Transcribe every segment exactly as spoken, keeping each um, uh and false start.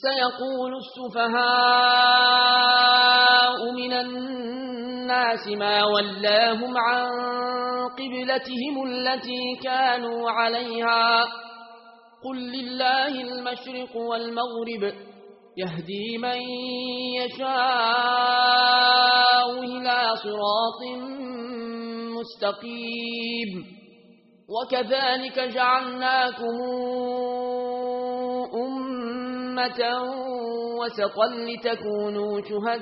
سيقول السفهاء من الناس ما ولاهم عن قبلتهم التي كانوا عليها قل لله المشرق والمغرب يهدي من يشاء إلى صراط مستقيم وكذلك جعلناكم أمة وسطا لتكونوا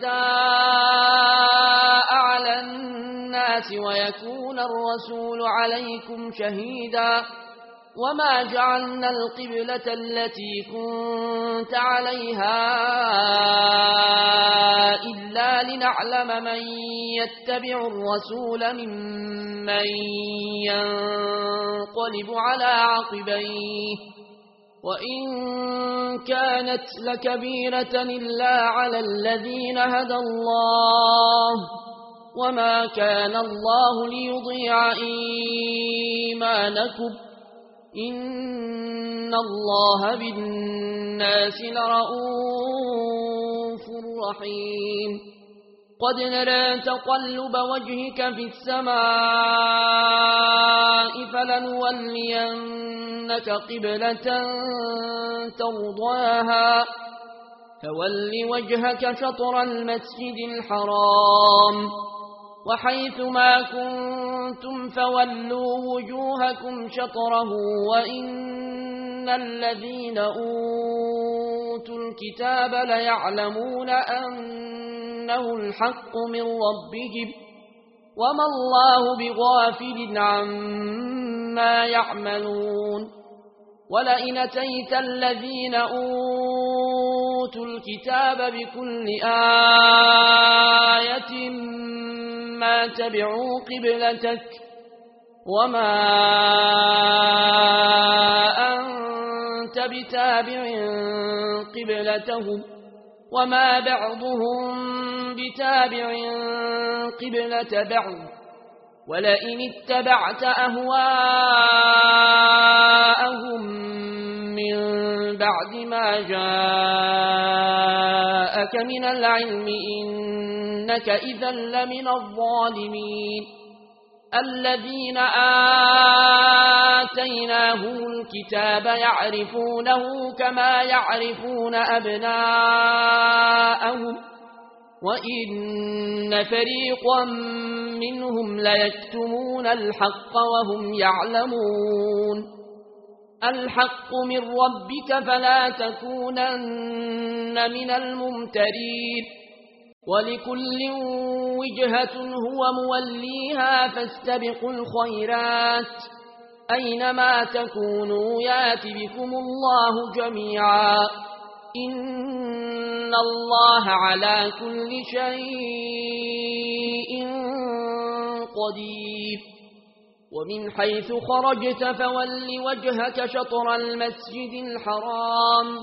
شهداء على الناس ويكون الرسول عليكم شهيدا وما جعلنا القبلة التي كنت عليها إلا لنعلم من يتبع الرسول ممن ينقلب على عقبيه وإن كانت لكبيرة إلا على الذين هدى الله وما كان الله ليضيع إيمانكم إن الله بالناس لرؤوف رحيم قد نرى تقلب وجهك في السماء فلنولينك قبلة ترضاها فول وجهك شطر المسجد الحرام وحيث ما كنتم فولوا وجوهكم شطره وإن الذين أوتوا الكتاب ليعلمون أنه الحق من ربهم وما الله بغافل عما يعملون ولئن أتيت الذين أوتوا الكتاب بكل آية ما تبعوا قبلتك وما أنت بتابع قبلتهم وما بعضهم بتابع قبلة بعض ولئن اتبعت أهواءهم من بعد ما جاءك من العلم إنك إذا لمن الظالمين الذين آتيناهم الكتاب يعرفونه كما يعرفون أبناءهم وإن فريقا منهم ليكتمون الحق وهم يعلمون الحق من ربك فلا تكونن من الممترين ولكل وجهة هو موليها فاستبقوا الخيرات أينما تكونوا يات بكم الله جميعا إن الله على كل شيء قدير ومن حيث خرجت فول وجهك شطر المسجد الحرام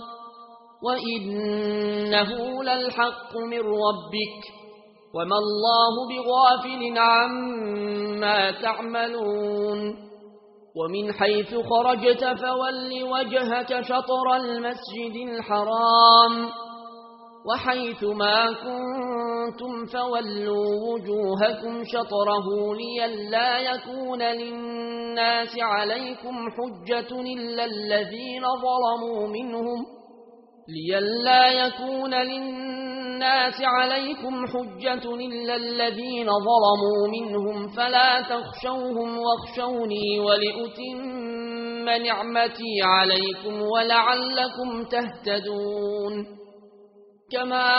وإنه للحق من ربك وما الله بغافل عما تعملون ومن حيث خرجت فول وجهك شطر المسجد الحرام وحيث ما كنتم فولوا وجوهكم شطره لئلا يكون للناس عليكم حجة إلا الذين ظلموا منهم لئلا يكون للناس عليكم حجة إلا الذين ظلموا منهم فلا تخشوهم واخشوني ولأتم نعمتي عليكم ولعلكم تهتدون كما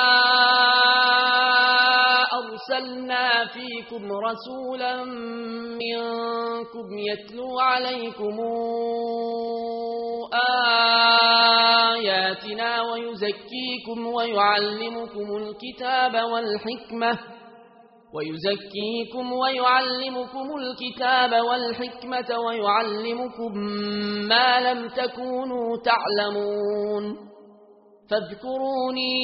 أرسلنا فيكم رسولا منكم يتلو عليكم آياتنا ويزكيكم ويعلمكم الكتاب والحكمة ويزكيكم ويعلمكم الكتاب والحكمة ويعلمكم ما لم تكونوا تعلمون فاذكروني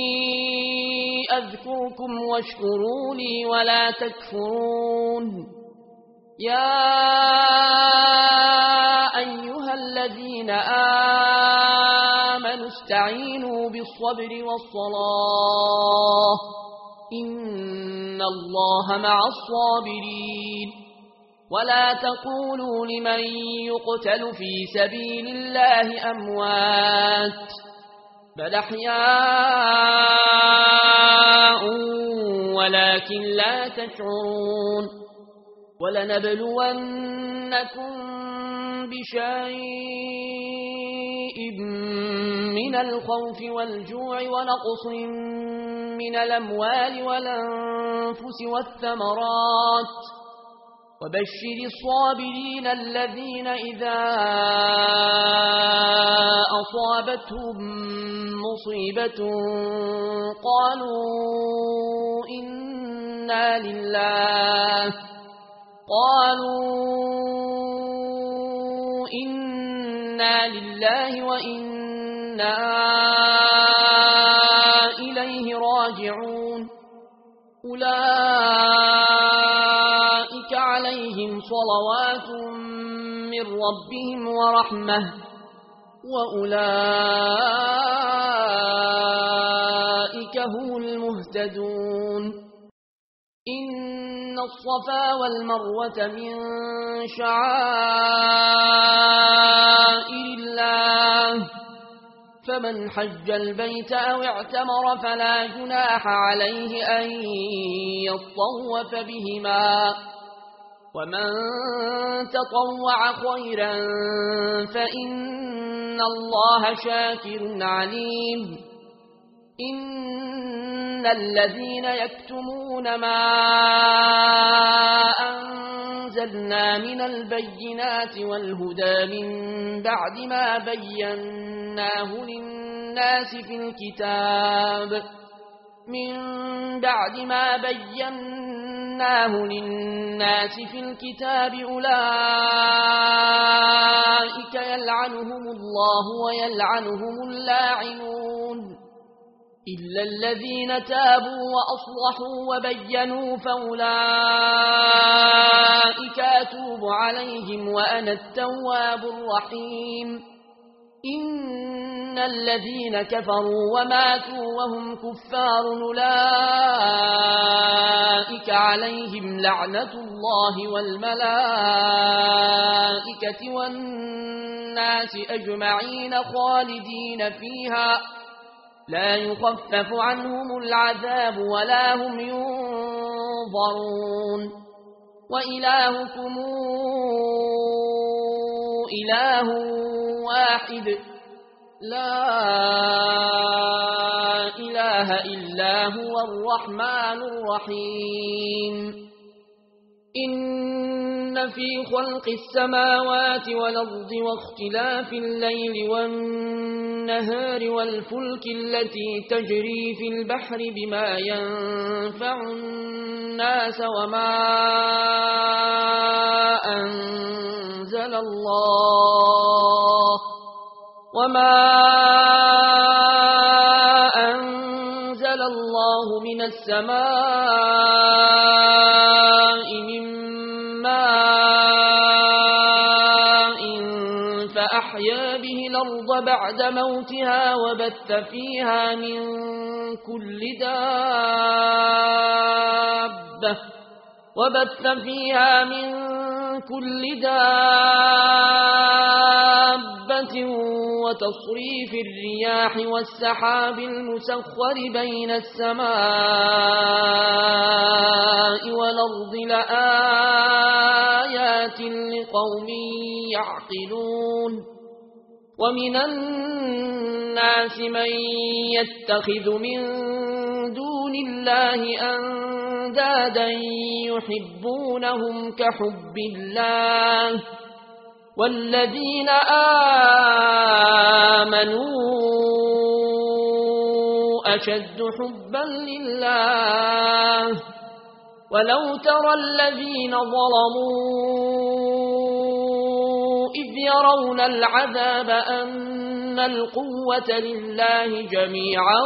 أذكركم واشكروا لي ولا تكفرون يا أيها الذين آمنوا واستعينوا بالصبر والصلاة إن الله مع الصابرين ولا تقولوا لمن يقتل في سبيل الله أموات بل أحياء ولكن لا تشعرون ولنبلونكم بشيء من الخوف والجوع ونقص من الأموال والأنفس والثمرات وبشر الصابرين الذين إذا أصابتهم مصيبة قالوا إنا لله قالوا إنا لله وإنا إليه راجعون أولئك عليهم صلوات من ربهم ورحمة وأولئك هم المهتدون إن الصفا والمروة من شعائر الله فمن حج البيت أو اعتمر فلا جناح عليه أن يطوف بهما ومن تطوع خيرا فإن الله شاكر عليم إن الذين يكتمون ما أنزلنا من البينات والهدى من بعد ما بيناه للناس في الكتاب من بعد ما بيناه للناس في الكتاب أولئك يلعنهم الله ويلعنهم اللاعنون إلا الذين تابوا وأصلحوا وبينوا فأولئك أتوب عليهم وأنا التواب الرحيم إن الذين كفروا وماتوا وهم كفار أولئك عليهم لعنة الله والملائكة والناس أجمعين خالدين فيها لا يخفف عنهم العذاب ولا هم ينظرون وإلهكم إله واحد لا إله إلا هو الرحمن الرحيم إن في خلق السماوات والأرض واختلاف الليل والنهار والفلك التي تجري في البحر بما ينفع الناس وما أنزل الله وما أنزل الله من السماء من ماء فأحيا به الأرض بعد موتها وبث فيها من كل دابة وبث فيها من كل دابة وتصريف الرياح والسحاب المسخر بين السماء والأرض لآيات لقوم يعقلون ومن الناس من يتخذ من دون الله أندادا يحبونهم كحب الله والذين آمنوا أشد حبا لله ولو ترى الذين ظلموا إذ يرون العذاب أن القوة لله جميعا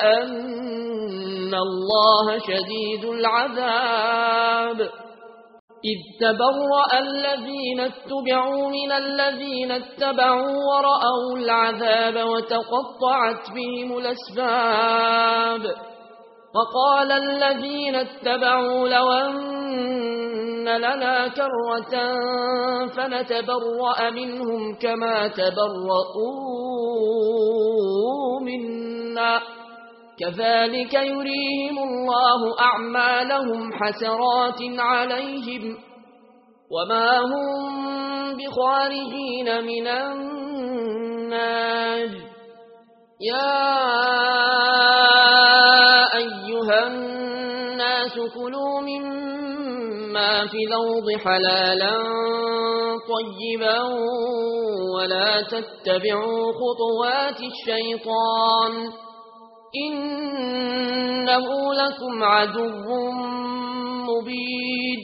وأن الله شديد العذاب إذ تبرأ الذين اتبعوا من الذين اتبعوا ورأوا العذاب وتقطعت بهم الأسباب وقال الذين اتبعوا لو أن لنا كرة فنتبرأ منهم كما تبرؤوا منا كذلك يريهم الله أعمالهم حسرات عليهم وما هم بخارجين من النار يا أيها الناس كلوا مما في الأرض حلالا طيبا ولا تتبعوا خطوات الشيطان إنه لكم عدو مبين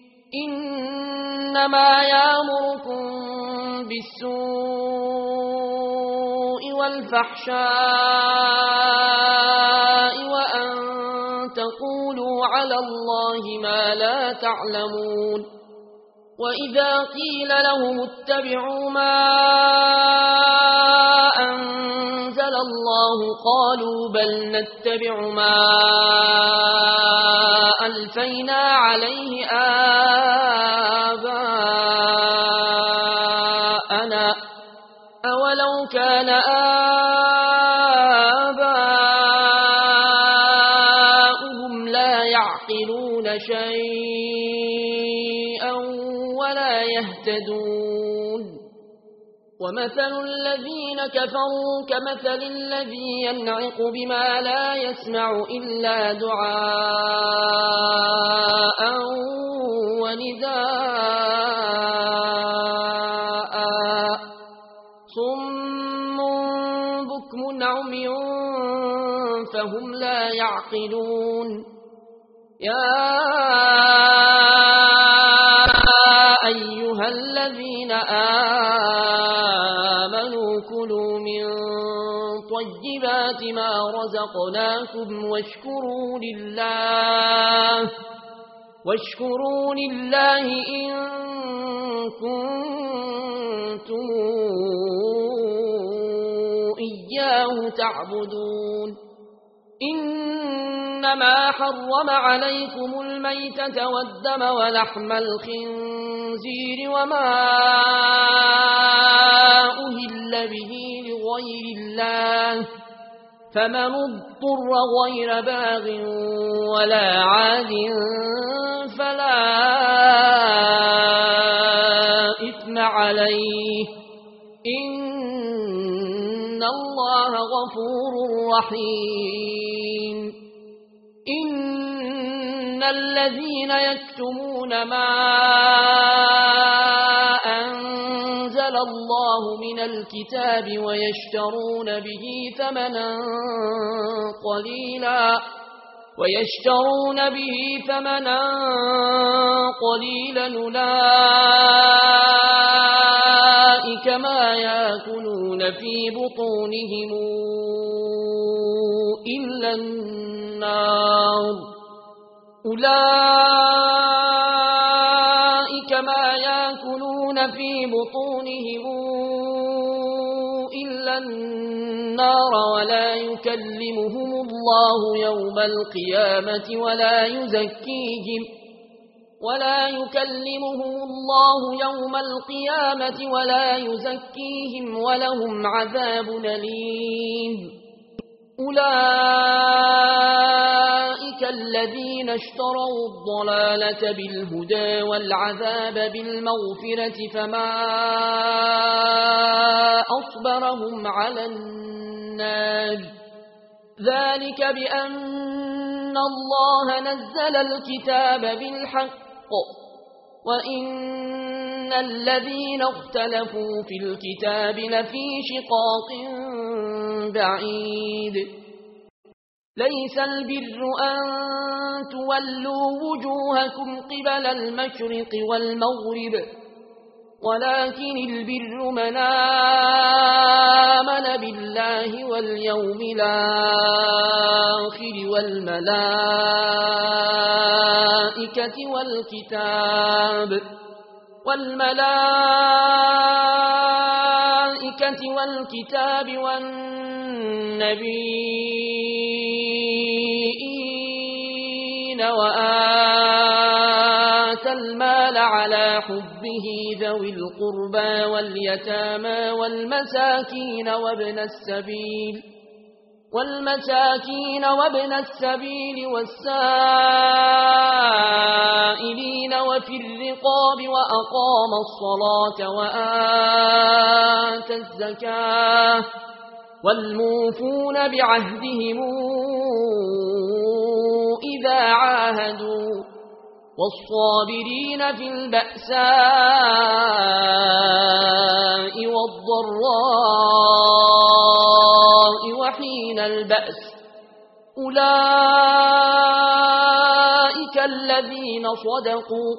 إنما يأمركم بالسوء والفحشاء وأن تقولوا على الله ما لا تعلمون وإذا قيل لهم اتبعوا ما أنزل الله قالوا بل نتبع ما ألفينا عليه آباءنا أولو كان آباؤهم لا يعقلون شيئا ولا يهتدون ومثل الذين كفروا كمثل الذي ينعق بما لا يسمع إلا دعاء ونداء صم بكم عمي فهم لا يعقلون يا أيها الذين آمنوا كلوا من طيبات ما رزقناكم واشكروا لله واشكروا لله إن كنتم إياه تعبدون إنما حرم عليكم الميتة والدم ولحم الخنزير وما أهل به لغير الله فمن اضطر غير باغ ولا عاد فلا إثم عليه إن الله غفور رحيم إن الذين يكتمون ما أنزل الله من الكتاب ويشترون به ثمنا قليلا ويشترون به ثمنا قليلا أولئك ما يأكلون في بطونهم إلا النار أولئك ما يأكلون في بطونهم إلا النار ولا يكلمهم الله يوم القيامة ولا يزكيهم ولا يكلمهم الله يوم القيامة ولا يزكيهم ولهم عذاب أليم أولئك الذين اشتروا الضلالة بالهدى والعذاب بالمغفرة فما أصبرهم على النار ذلك بأن الله نزل الكتاب بالحق وإن الذين اختلفوا في الكتاب لفي شقاق بعيد ليس البر أن تولوا وجوهكم قبل المشرق والمغرب ولكن البر من آمن بالله واليوم الآخر والملائكة والكتاب والملائكة والكتاب والنبيين وآتى المال على حبه ذوي القربى واليتامى والمساكين وابن السبيل والمساكين وابن السبيل والسائلين وفي الرقاب وأقام الصلاة وآتى الزكاة والموفون بعهدهم إذا عاهدوا والصابرين في البأساء والضراء وحين البأس أولئك الذين صدقوا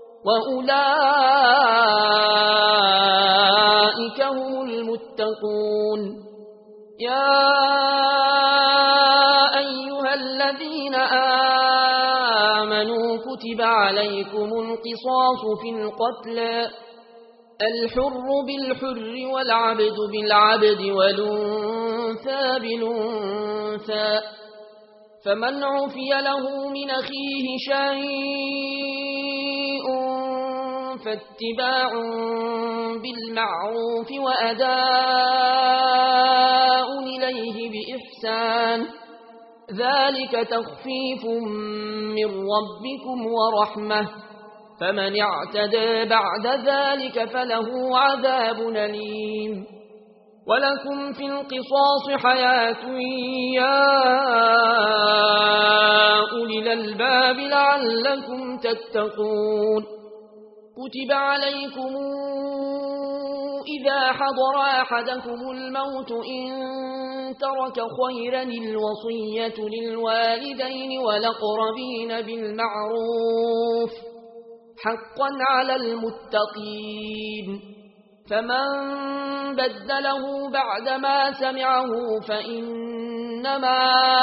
وأولئك هم المتقون. يا أيها الذين آمنوا كتب عليكم القصاص في القتل الحر بالحر والعبد بالعبد والأنثى بالأنثى فمن عفي له من أخيه شيء فاتباع بالمعروف وأداء إليه بإحسان ذلك تخفيف من ربكم ورحمة فمن اعتدى بعد ذلك فله عذاب أليم. ولكم في القصاص حياة يا أولي الألباب لعلكم تتقون. كتب عليكم إذا حضر أحدكم الموت إن ترك خيرا الوصية للوالدين والأقربين بالمعروف حقا على المتقين. فمن بدله بعدما سمعه فإنما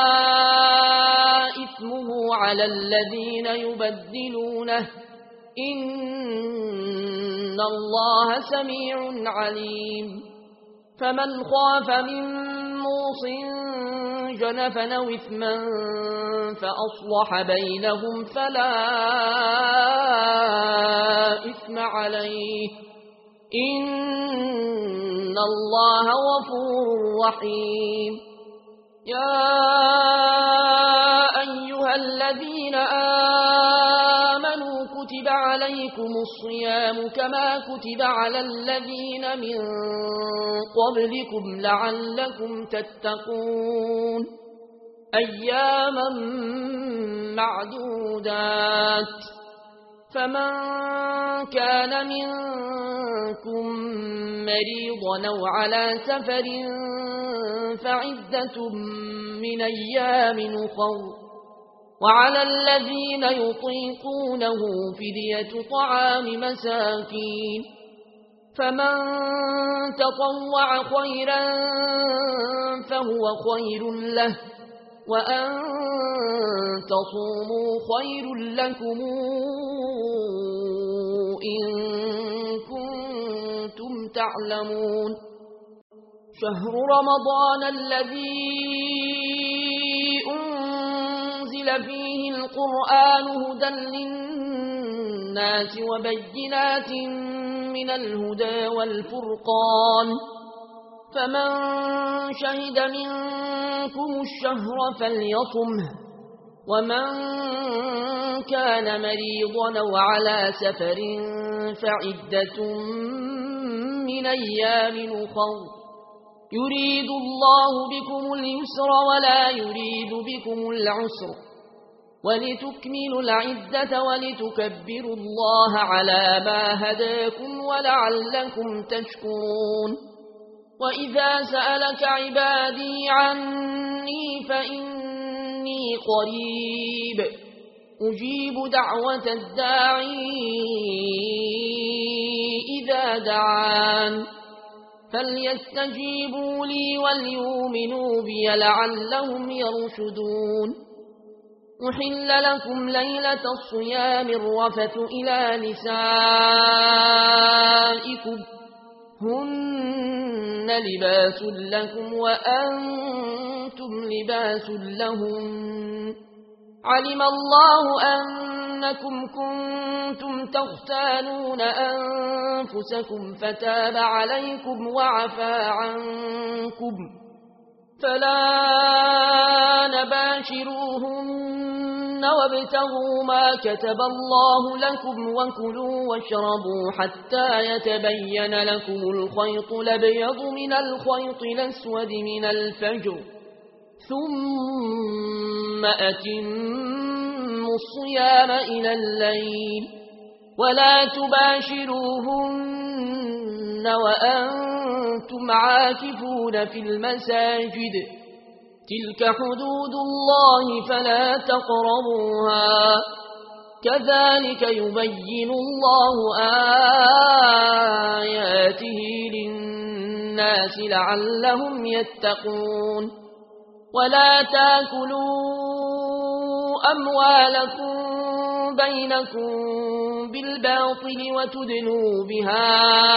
إثمه على الذين يبدلونه إن الله سميع عليم. فمن خاف من موص جنفا أو إثما فأصلح بينهم فلا إثم عليه إن الله غفور رحيم. يا أيها الذين آمنوا كتب عليكم الصيام كما كتب على الذين من قبلكم لعلكم تتقون أياما معدودات. فمن كان منكم مريضا أو على سفر فعدة من أيام أخر وعلى الذين يطيقونه فدية طعام مساكين فمن تطوع خيرا فهو خير له وأن تصوموا خير لكم إن كنتم تعلمون. شهر رمضان الذي أنزل فيه القرآن هدى للناس وبينات من الهدى والفرقان فمن شهد منكم الشهر فليصمه ومن كان مريضا أو على سفر فعدة من أيام أخر يريد الله بكم اليسر ولا يريد بكم العسر ولتكملوا العدة ولتكبروا الله على ما هداكم ولعلكم تشكرون. وإذا سألك عبادي عني فإني قريب أجيب دعوة الداعي إذا دعان فليستجيبوا لي وليؤمنوا بي لعلهم يرشدون. أحل لكم ليلة الصيام الرفث إلى نسائكم هن لباس لكم وأنتم لباس لهم علم الله أنكم كنتم تختانون أنفسكم فتاب عليكم وعفى عنكم فلا نباشروهن وابتغوا ما كتب الله لكم وكلوا واشربوا حتى يتبين لكم الخيط الأبيض من الخيط الأسود من الفجر ثم أتموا الصيام إلى الليل ولا تباشروهن وأنتم عاكفون في المساجد تلك حدود الله فلا تقربوها كذلك يبين الله آياته للناس لعلهم يتقون. ولا تاكلوا أموالكم بينكم بالباطل وتدلوا بها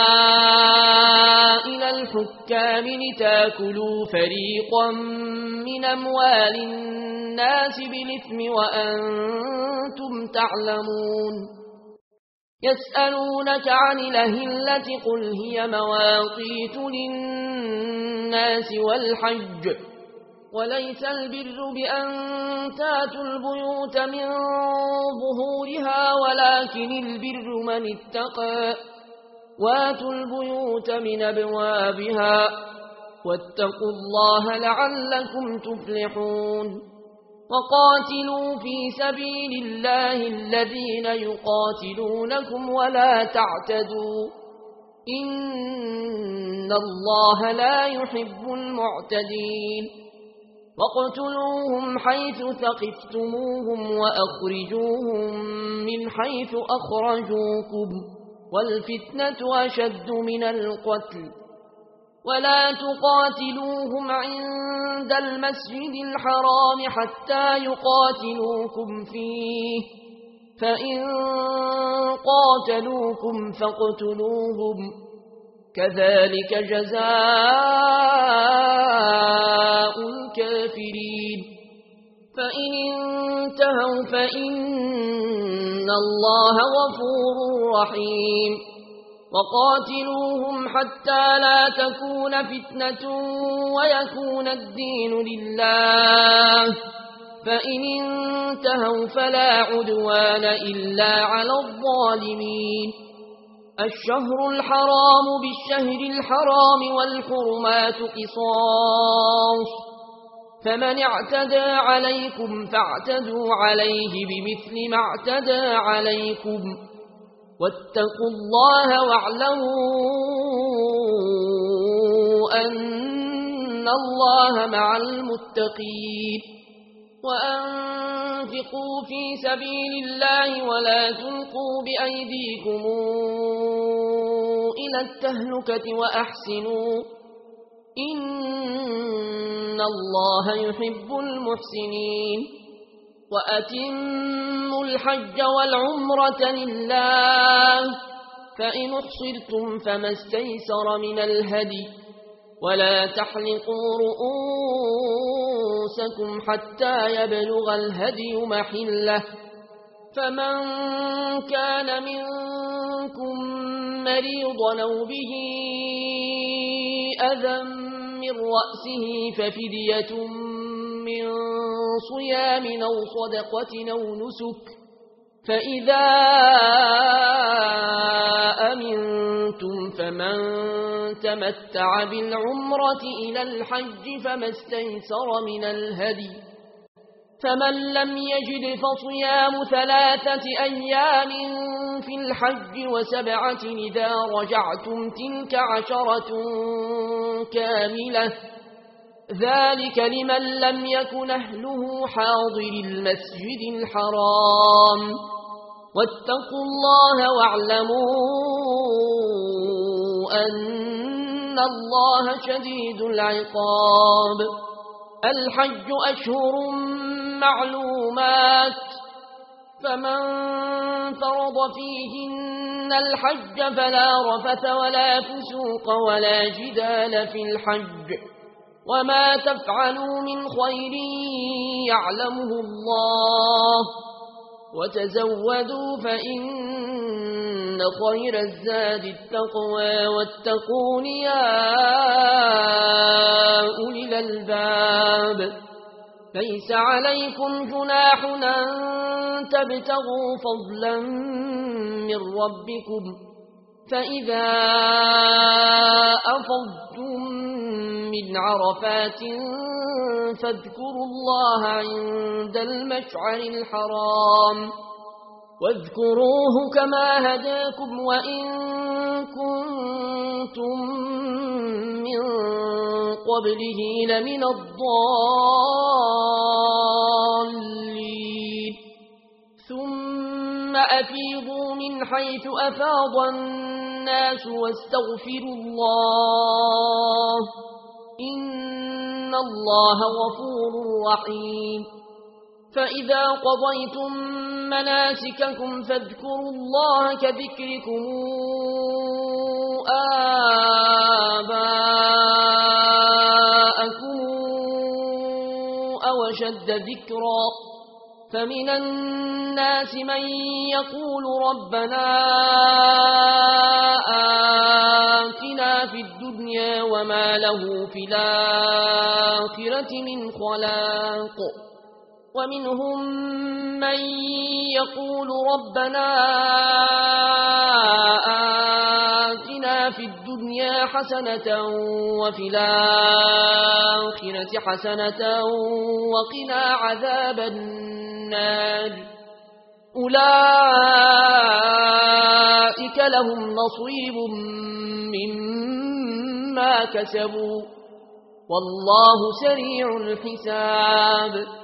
إلى الحكام لتاكلوا فريقا من أموال الناس بالإثم وأنتم تعلمون. يسألونك عن الأهلة قل هي مواقيت للناس والحج وليس البر بأن تاتوا البيوت من ظهورها ولكن البر من اتقى واتوا البيوت من أبوابها واتقوا الله لعلكم تفلحون. وقاتلوا في سبيل الله الذين يقاتلونكم ولا تعتدوا إن الله لا يحب المعتدين. وَاقْتُلُوهُمْ حَيْثُ ثَقِفْتُمُوهُمْ وَأَخْرِجُوهُمْ مِنْ حَيْثُ أَخْرَجُوكُمْ وَالْفِتْنَةُ أَشَدُّ مِنَ الْقَتْلِ. وَلَا تُقَاتِلُوهُمْ عِندَ الْمَسْجِدِ الْحَرَامِ حَتَّى يُقَاتِلُوكُمْ فِيهِ فَإِنْ قَاتَلُوكُمْ فَاقْتُلُوهُمْ كذلك جزاء الكافرين. فإن انتهوا فإن الله غفور رحيم. وقاتلوهم حتى لا تكون فتنة ويكون الدين لله فإن انتهوا فلا عدوان إلا على الظالمين. الشهر الحرام بالشهر الحرام والحرمات قصاص فمن اعتدى عليكم فاعتدوا عليه بمثل ما اعتدى عليكم واتقوا الله واعلموا أن الله مع المتقين. وأنفقوا في سبيل الله ولا تلقوا بأيديكم إلى التهلكة وأحسنوا إن الله يحب المحسنين. وأتموا الحج والعمرة لله فإن احصرتم فما استيسر من الهدي ولا تحلقوا رؤوسكم حتى يبلغ الهدي محله فمن كان منكم مريضا أو به أذى من رأسه ففدية من صيام أو صدقة أو نسك فإذا أمنتم فمن تمتع بالعمرة إلى الحج فما استيسر من الهدي فمن لم يجد فصيام ثلاثة أيام في الحج وسبعة إذا رجعتم تلك عشرة كاملة ذلك لمن لم يكن أهله حاضر المسجد الحرام واتقوا الله واعلموا أن الله شديد العقاب. الحج أشهر معلومات، فمن فرض فيهن الحج فلا رفث ولا فسوق ولا جدال في الحج، وما تفعلوا من خير يعلمه الله، وتزودوا فإن خير الزاد التقوى، واتقون يا أولي الألباب. ليس عليكم جناح أن تبتغوا فضلا من ربكم، فإذا أفضتم من عرفات فاذكروا الله عند المشعر الحرام، واذكروه كما هداكم وإن كنتم من قبله لمن الضالين. ثم أفيضوا من حيث أفاض الناس واستغفروا الله، إن الله غفور رحيم. فإذا قضيتم مناسككم فاذكروا الله كذكركم آباءكم أو أشد ذكرا. فمن الناس من يقول ربنا آتنا في الدنيا وما له في الآخرة من خلاق، ومنهم من يقول ربنا آتنا في الدنيا حسنة وفي الآخرة حسنة وقنا عذاب النار. أولئك لهم نصيب مما كسبوا، والله سريع الحساب.